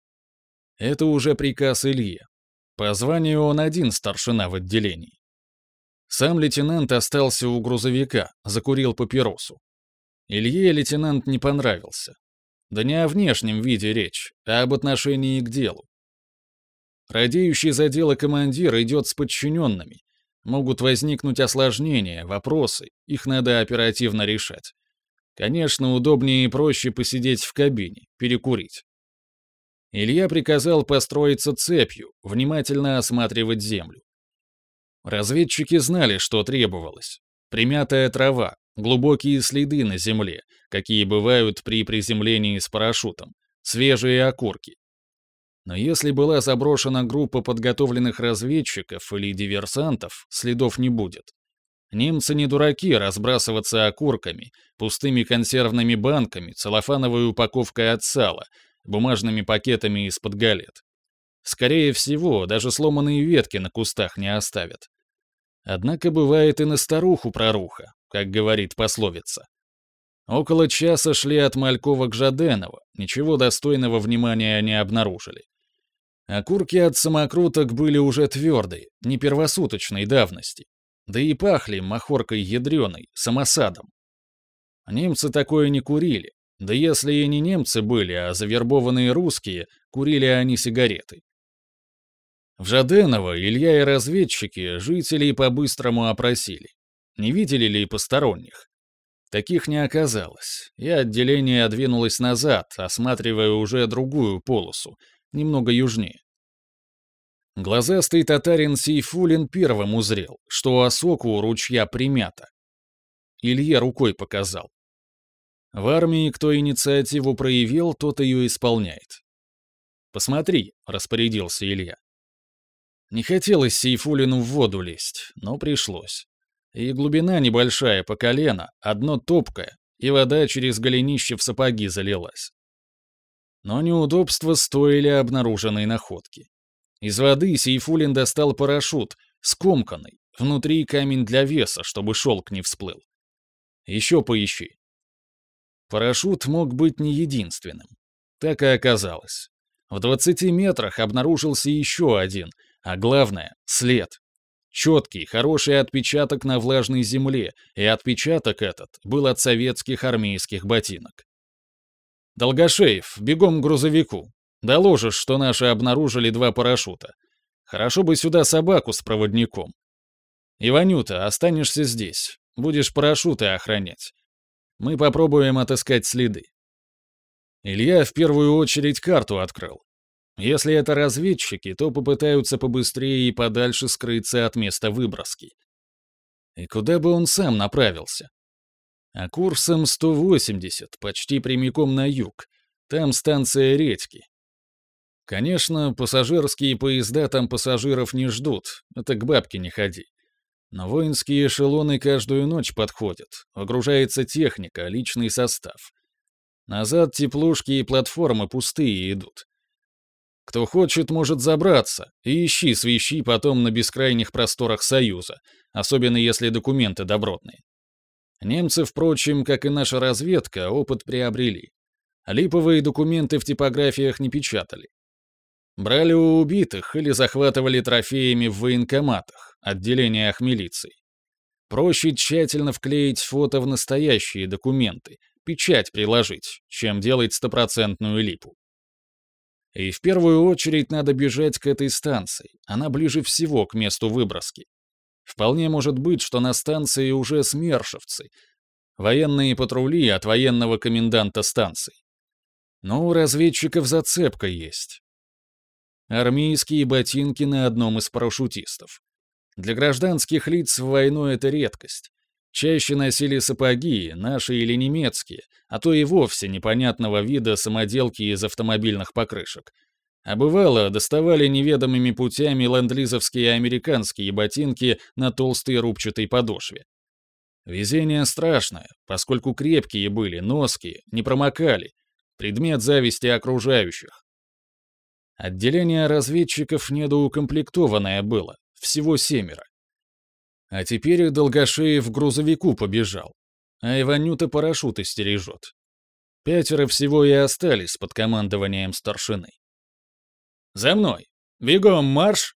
Speaker 1: Это уже приказ Ильи. По званию он один старшина в отделении. Сам лейтенант остался у грузовика, закурил папиросу. Илье лейтенант не понравился. Да не о внешнем виде речь, а об отношении к делу. Радеющий за дело командир идет с подчиненными. Могут возникнуть осложнения, вопросы, их надо оперативно решать. Конечно, удобнее и проще посидеть в кабине, перекурить. Илья приказал построиться цепью, внимательно осматривать землю. Разведчики знали, что требовалось. Примятая трава, глубокие следы на земле, какие бывают при приземлении с парашютом, свежие окурки. Но если была заброшена группа подготовленных разведчиков или диверсантов, следов не будет. Немцы не дураки разбрасываться окурками, пустыми консервными банками, целлофановой упаковкой от сала, бумажными пакетами из-под галет. Скорее всего, даже сломанные ветки на кустах не оставят. Однако бывает и на старуху проруха, как говорит пословица. Около часа шли от Малькова к Жаденово, ничего достойного внимания не обнаружили. Окурки от самокруток были уже твердые, не первосуточной давности, да и пахли махоркой ядреной, самосадом. Немцы такое не курили, да если и не немцы были, а завербованные русские, курили они сигареты. В Жаденово Илья и разведчики жителей по-быстрому опросили. Не видели ли посторонних? Таких не оказалось, и отделение двинулось назад, осматривая уже другую полосу, немного южнее. Глазастый татарин Сейфуллин первым узрел, что осоку у ручья примята. Илье рукой показал. В армии кто инициативу проявил, тот ее исполняет. «Посмотри», — распорядился Илья. Не хотелось Сейфуллину в воду лезть, но пришлось. И глубина небольшая по колено, одно топкое, и вода через голенище в сапоги залилась. Но неудобства стоили обнаруженной находки. Из воды Сейфуллин достал парашют, скомканный, внутри камень для веса, чтобы шелк не всплыл. Еще поищи. Парашют мог быть не единственным. Так и оказалось. В 20 метрах обнаружился еще один, а главное — след. Четкий, хороший отпечаток на влажной земле, и отпечаток этот был от советских армейских ботинок. «Долгошеев, бегом к грузовику. Доложишь, что наши обнаружили 2 парашюта. Хорошо бы сюда собаку с проводником. Иванюта, останешься здесь. Будешь парашюты охранять. Мы попробуем отыскать следы». Илья в первую очередь карту открыл. Если это разведчики, то попытаются побыстрее и подальше скрыться от места выброски. И куда бы он сам направился? А курсом 180, почти прямиком на юг. Там станция Редьки. Конечно, пассажирские поезда там пассажиров не ждут, это к бабке не ходи. Но воинские эшелоны каждую ночь подходят, выгружается техника, личный состав. Назад теплушки и платформы пустые идут. Кто хочет, может забраться, и свищи потом на бескрайних просторах Союза, особенно если документы добротные. Немцы, впрочем, как и наша разведка, опыт приобрели. Липовые документы в типографиях не печатали. Брали у убитых или захватывали трофеями в военкоматах, отделениях милиции. Проще тщательно вклеить фото в настоящие документы, печать приложить, чем делать стопроцентную липу. И в первую очередь надо бежать к этой станции, она ближе всего к месту выброски. Вполне может быть, что на станции уже смершевцы, военные патрули от военного коменданта станции. Но у разведчиков зацепка есть. Армейские ботинки на одном из парашютистов. Для гражданских лиц в войну это редкость. Чаще носили сапоги, наши или немецкие, а то и вовсе непонятного вида самоделки из автомобильных покрышек. А бывало, доставали неведомыми путями ленд-лизовские и американские ботинки на толстой рубчатой подошве. Везение страшное, поскольку крепкие были, ноские, не промокали. Предмет зависти окружающих. Отделение разведчиков недоукомплектованное было, всего 7. А теперь Долгошеев к грузовику побежал, а Иванюта парашюты стережет. 5 всего и остались под командованием старшины. «За мной! Бегом марш!»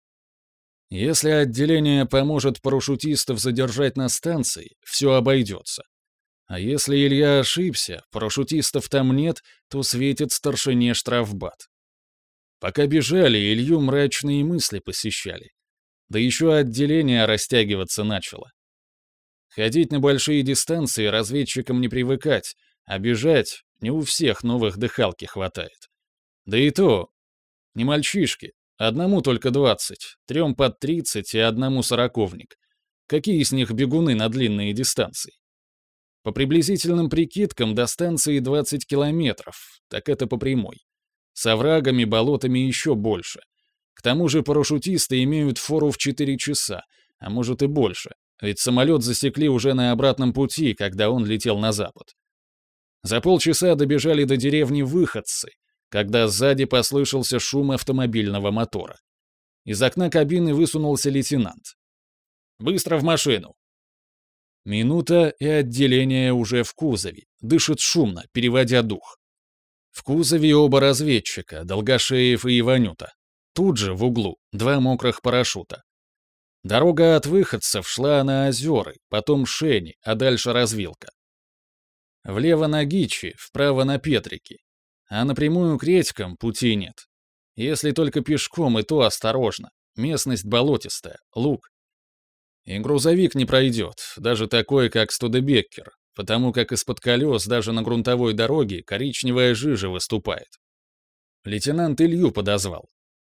Speaker 1: Если отделение поможет парашютистов задержать на станции, все обойдется. А если Илья ошибся, парашютистов там нет, то светит старшине штрафбат. Пока бежали, Илью мрачные мысли посещали. Да еще отделение растягиваться начало. Ходить на большие дистанции разведчикам не привыкать, а бежать не у всех новых дыхалки хватает. Да и то, не мальчишки, одному только 20, 3 под 30 и одному сороковник. Какие из них бегуны на длинные дистанции? По приблизительным прикидкам до станции 20 километров, так это по прямой. С оврагами, болотами еще больше. К тому же парашютисты имеют фору в 4 часа, а может и больше, ведь самолет засекли уже на обратном пути, когда он летел на запад. За полчаса добежали до деревни Выходцы, когда сзади послышался шум автомобильного мотора. Из окна кабины высунулся лейтенант. «Быстро в машину!» Минута, и отделение уже в кузове, дышит шумно, переводя дух. В кузове оба разведчика, Долгошеев и Иванюта. Тут же, в углу, 2 мокрых парашюта. Дорога от Выходцев шла на озеры, потом Шени, а дальше развилка. Влево на Гичи, вправо на Петрики. А напрямую к Редькам пути нет. Если только пешком, и то осторожно. Местность болотистая, луг. И грузовик не пройдет, даже такой, как Студебеккер, потому как из-под колес даже на грунтовой дороге коричневая жижа выступает. Лейтенант Илью подозвал.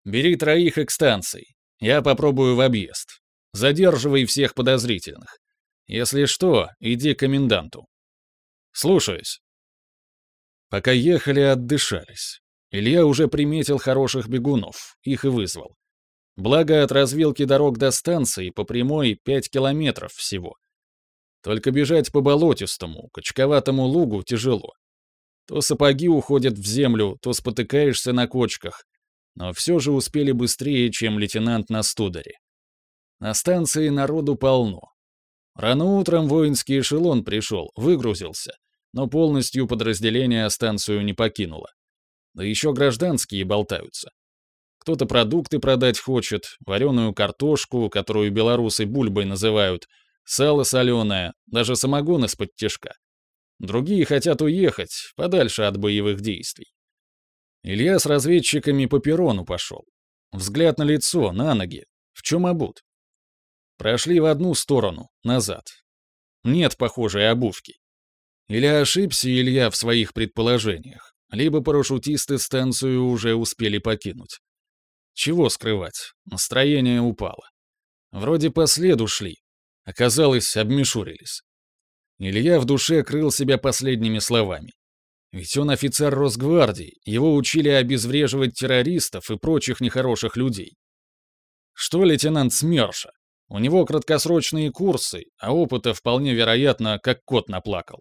Speaker 1: Бери 3 к станции. Я попробую в объезд. Задерживай всех подозрительных. Если что, иди к коменданту. Слушаюсь. Пока ехали, отдышались. Илья уже приметил хороших бегунов, их и вызвал. Благо, от развилки дорог до станции по прямой 5 километров всего. Только бежать по болотистому, качковатому лугу тяжело. То сапоги уходят в землю, то спотыкаешься на кочках, но все же успели быстрее, чем лейтенант на стударе. На станции народу полно. Рано утром воинский эшелон пришел, выгрузился, но полностью подразделение станцию не покинуло. Да еще гражданские болтаются. Кто-то продукты продать хочет, вареную картошку, которую белорусы бульбой называют, сало соленое, даже самогон из-под тишка. Другие хотят уехать, подальше от боевых действий. Илья с разведчиками по перрону пошел. Взгляд на лицо, на ноги. В чем обут? Прошли в одну сторону, назад. Нет похожей обувки. Или ошибся Илья в своих предположениях, либо парашютисты станцию уже успели покинуть. Чего скрывать, настроение упало. Вроде по следу шли, оказалось, обмешурились. Илья в душе крыл себя последними словами. Ведь он офицер Росгвардии, его учили обезвреживать террористов и прочих нехороших людей. Что лейтенант СМЕРШа? У него краткосрочные курсы, а опыта вполне вероятно, как кот наплакал.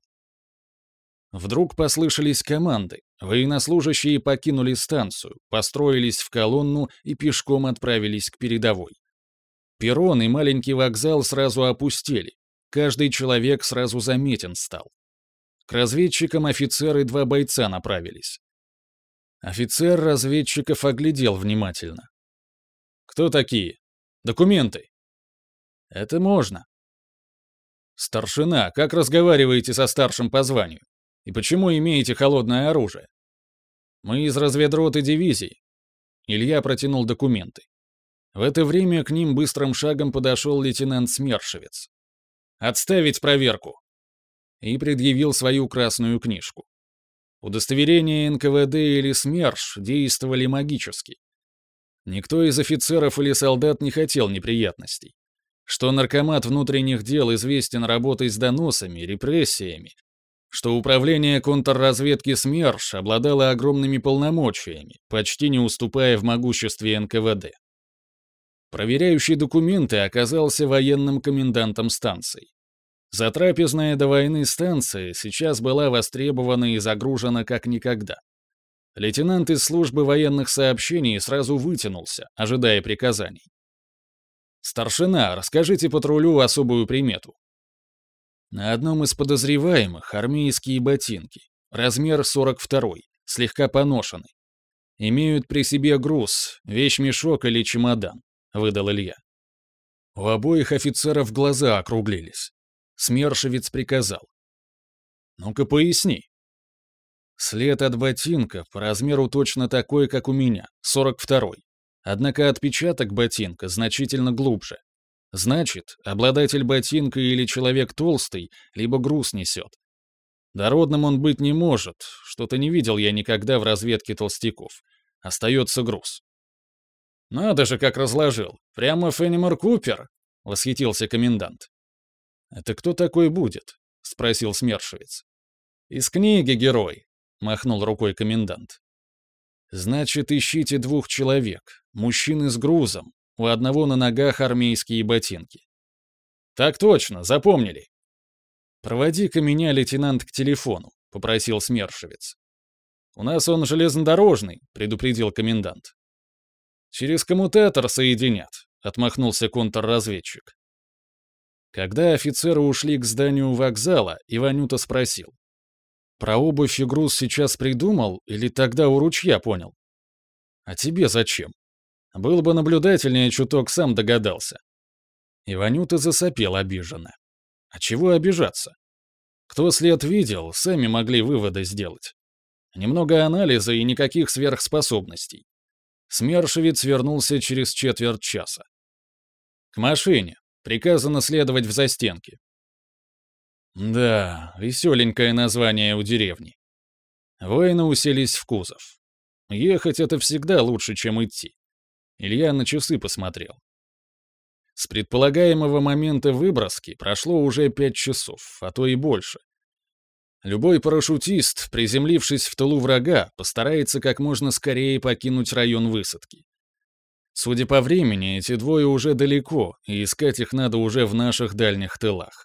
Speaker 1: Вдруг послышались команды. Военнослужащие покинули станцию, построились в колонну и пешком отправились к передовой. Перрон и маленький вокзал сразу опустели. Каждый человек сразу заметен стал. К разведчикам офицеры 2 бойца направились. Офицер разведчиков оглядел внимательно. «Кто такие? Документы?» «Это можно». «Старшина, как разговариваете со старшим по званию? И почему имеете холодное оружие?» «Мы из разведроты дивизии». Илья протянул документы. В это время к ним быстрым шагом подошел лейтенант Смершевец. «Отставить проверку!» И предъявил свою красную книжку. Удостоверения НКВД или СМЕРШ действовали магически. Никто из офицеров или солдат не хотел неприятностей. Что наркомат внутренних дел известен работой с доносами, репрессиями, что управление контрразведки СМЕРШ обладало огромными полномочиями, почти не уступая в могуществе НКВД. Проверяющий документы оказался военным комендантом станции. Затрапезная до войны станция сейчас была востребована и загружена как никогда. Лейтенант из службы военных сообщений сразу вытянулся, ожидая приказаний. «Старшина, расскажите патрулю особую примету». На одном из подозреваемых армейские ботинки, размер 42-й, слегка поношены. Имеют при себе груз, вещмешок или чемодан, выдал Илья. У обоих офицеров глаза округлились. Смершевец приказал. «Ну-ка поясни». След от ботинка по размеру точно такой, как у меня, 42-й. Однако отпечаток ботинка значительно глубже. Значит, обладатель ботинка или человек толстый, либо груз несет. Дородным он быть не может, что-то не видел я никогда в разведке толстяков. Остается груз. «Надо же, как разложил! Прямо Феннимор Купер!» — восхитился комендант. «Это кто такой будет?» — спросил Смершевец. «Из книги герой», — махнул рукой комендант. «Значит, ищите 2 человек, мужчины с грузом, у одного на ногах армейские ботинки». «Так точно, запомнили». «Проводи-ка меня, лейтенант, к телефону», — попросил Смершевец. «У нас он железнодорожный», — предупредил комендант. «Через коммутатор соединят», — отмахнулся контрразведчик. Когда офицеры ушли к зданию вокзала, Иванюта спросил. «Про обувь и груз сейчас придумал или тогда у ручья понял?» «А тебе зачем? Был бы наблюдательнее, чуток сам догадался». Иванюта засопел обиженно. «А чего обижаться? Кто след видел, сами могли выводы сделать. Немного анализа и никаких сверхспособностей». Смершевец вернулся через четверть часа. «К машине. Приказано следовать в застенки». Да, веселенькое название у деревни. Воины уселись в кузов. Ехать — это всегда лучше, чем идти. Илья на часы посмотрел. С предполагаемого момента выброски прошло уже 5 часов, а то и больше. Любой парашютист, приземлившись в тылу врага, постарается как можно скорее покинуть район высадки. Судя по времени, эти двое уже далеко, и искать их надо уже в наших дальних тылах.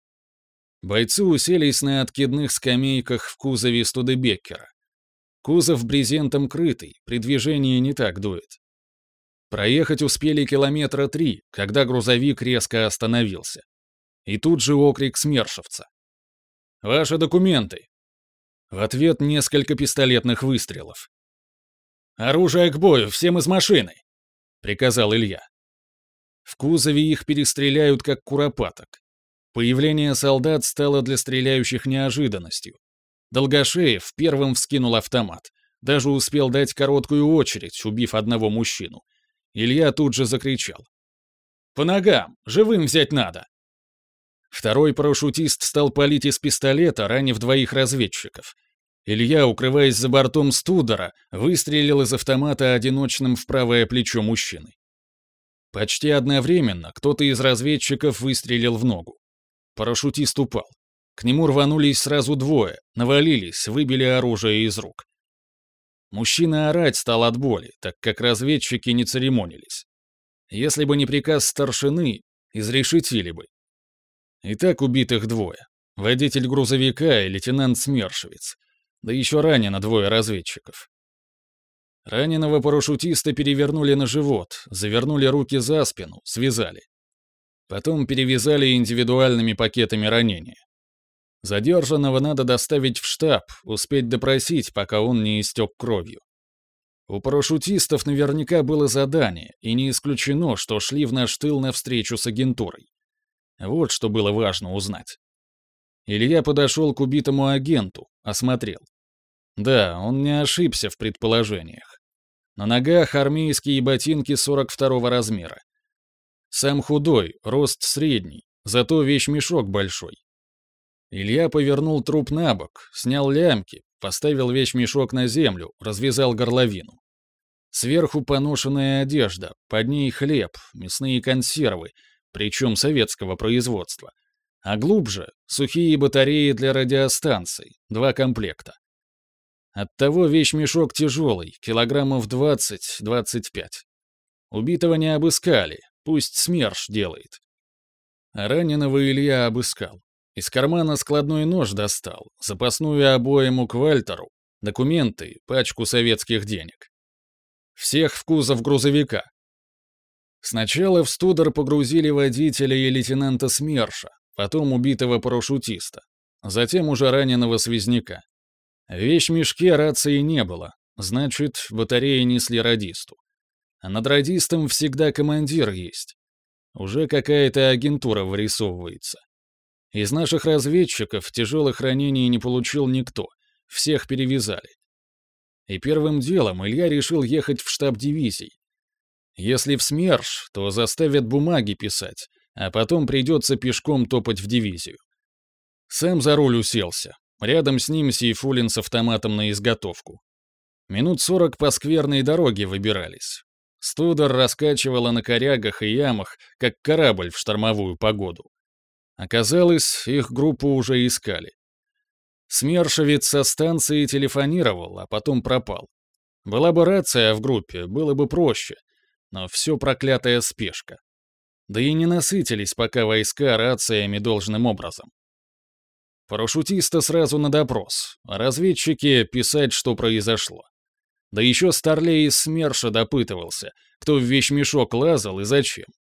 Speaker 1: Бойцы уселись на откидных скамейках в кузове Студебеккера. Кузов брезентом крытый, при движении не так дует. Проехать успели 3 километра, когда грузовик резко остановился. И тут же окрик смершевца. «Ваши документы!» В ответ несколько пистолетных выстрелов. «Оружие к бою, всем из машины!» — приказал Илья. В кузове их перестреляют, как куропаток. Появление солдат стало для стреляющих неожиданностью. Долгошеев первым вскинул автомат. Даже успел дать короткую очередь, убив одного мужчину. Илья тут же закричал. «По ногам! Живым взять надо!» Второй парашютист стал палить из пистолета, ранив 2 разведчиков. Илья, укрываясь за бортом Студера, выстрелил из автомата одиночным в правое плечо мужчины. Почти одновременно кто-то из разведчиков выстрелил в ногу. Парашютист упал. К нему рванулись сразу 2, навалились, выбили оружие из рук. Мужчина орать стал от боли, так как разведчики не церемонились. Если бы не приказ старшины, изрешетили бы. И так убитых 2. Водитель грузовика и лейтенант Смершевец. Да еще ранено 2 разведчиков. Раненого парашютиста перевернули на живот, завернули руки за спину, связали. Потом перевязали индивидуальными пакетами ранения. Задержанного надо доставить в штаб, успеть допросить, пока он не истек кровью. У парашютистов наверняка было задание, и не исключено, что шли в наш тыл навстречу с агентурой. Вот что было важно узнать. Илья подошел к убитому агенту, осмотрел. Да, он не ошибся в предположениях. На ногах армейские ботинки 42-го размера. Сам худой, рост средний, зато вещмешок большой. Илья повернул труп на бок, снял лямки, поставил вещмешок на землю, развязал горловину. Сверху поношенная одежда, под ней хлеб, мясные консервы, причем советского производства. А глубже — сухие батареи для радиостанций, 2 комплекта. Оттого вещмешок тяжелый, килограммов 20-25. Убитого не обыскали, пусть СМЕРШ делает. А раненого Илья обыскал. Из кармана складной нож достал, запасную обойму к Вальтеру, документы, пачку советских денег. Всех в кузов грузовика. Сначала в Студер погрузили водителя и лейтенанта СМЕРШа, потом убитого парашютиста, затем уже раненого связняка. В вещмешке рации не было, значит, батареи несли радисту. А над радистом всегда командир есть. Уже какая-то агентура вырисовывается. Из наших разведчиков тяжелых ранений не получил никто, всех перевязали. И первым делом Илья решил ехать в штаб дивизий. Если в СМЕРШ, то заставят бумаги писать, а потом придется пешком топать в дивизию. Сам за руль уселся. Рядом с ним Сейфулин с автоматом на изготовку. Минут 40 по скверной дороге выбирались. Студер раскачивала на корягах и ямах, как корабль в штормовую погоду. Оказалось, их группу уже искали. Смершевец со станции телефонировал, а потом пропал. Была бы рация в группе, было бы проще, но все проклятая спешка. Да и не насытились пока войска рациями должным образом. Парашютиста сразу на допрос, а разведчики писать, что произошло. Да еще Старлей из СМЕРШа допытывался, кто в вещмешок лазал и зачем.